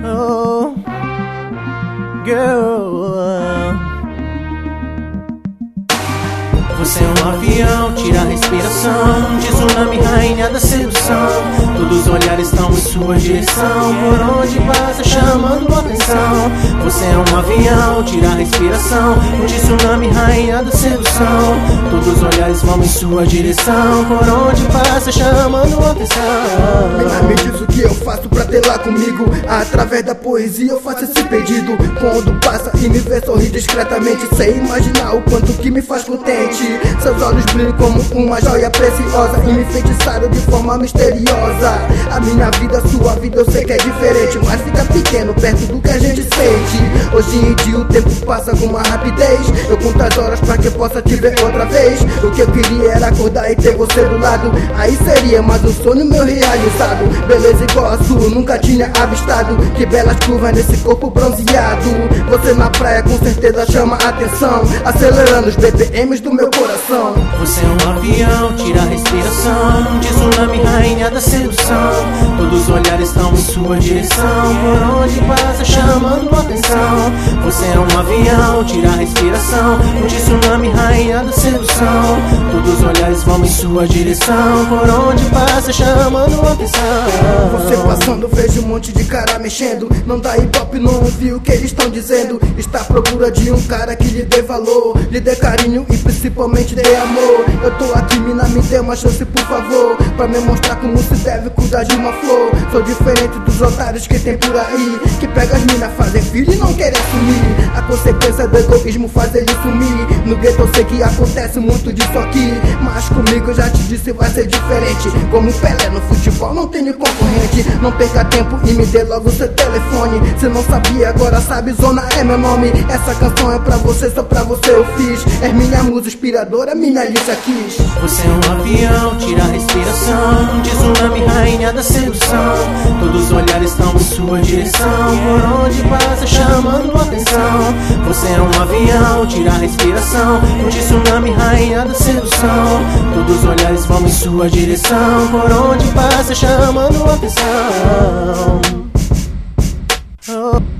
Oh, girl. Você é um avião, tira a respiração, de tsunami, rainha da sedução. Todos os olhares estão em sua direção, por onde passa chamando atenção. Você é um avião, tira a respiração, de tsunami, rainha da sedução. Todos os olhares vão em sua direção, por onde passa chamando atenção. Me diz o que eu faço pra ter lá comigo. Através da poesia eu faço esse pedido. Quando passa e me vê sorrir discretamente, sem imaginar o quanto que me faz contente. Seus olhos brilham como uma joia preciosa e me enfeitiçaram de forma misteriosa. A minha vida, a sua vida, eu sei que é diferente, mas fica pequeno perto do que a gente sente. Hoje em dia o tempo passa com uma rapidez. Eu conto as horas pra que possa te ver outra vez. O que eu queria era acordar e ter você do lado. Aí seria mais um sonho meu realizado. Beleza igual a sua, nunca tinha avistado. Que belas curvas nesse corpo bronzeado. Você na praia com certeza chama a atenção, acelerando os BPMs do meu coração. Você é um avião, tira a respiração, de tsunami, rainha da sedução. Todos os olhares estão em sua direção, por onde passa chamando atenção. Você é um avião, tira a respiração, de tsunami, rainha da sedução. Todos os olhares vão em sua direção, por onde passa chamando atenção. Você passando, vejo um monte de cara mexendo. Não dá hip hop, não ouvi o que eles estão dizendo. Está à procura de um cara que lhe dê valor, lhe dê carinho e principalmente dê amor. Eu tô aqui, mina, me dê uma chance por favor, pra me mostrar como se deve cuidar de uma flor. Sou diferente dos otários que tem por aí, que pega as minas, fazem filho e não querem assumir. A consequência do egoísmo faz ele sumir. No gueto eu sei que acontece muito disso aqui, mas comigo eu já te disse vai ser diferente. Como Pelé no futebol não tenho concorrente. Não perca tempo e me dê logo seu telefone. Se não sabia, agora sabe, Zona é meu nome. Essa canção é pra você, só pra você eu fiz. É minha musa inspiradora, minha lista quis. Você é um avião, tira a respiração, de tsunami, rainha da sedução. Todos os olhares estão em sua direção, por onde passa chamando atenção. Você é um avião, tira a respiração, de tsunami, rainha da sedução. Todos os olhares vão em sua direção, por onde passa chamando atenção. Oh.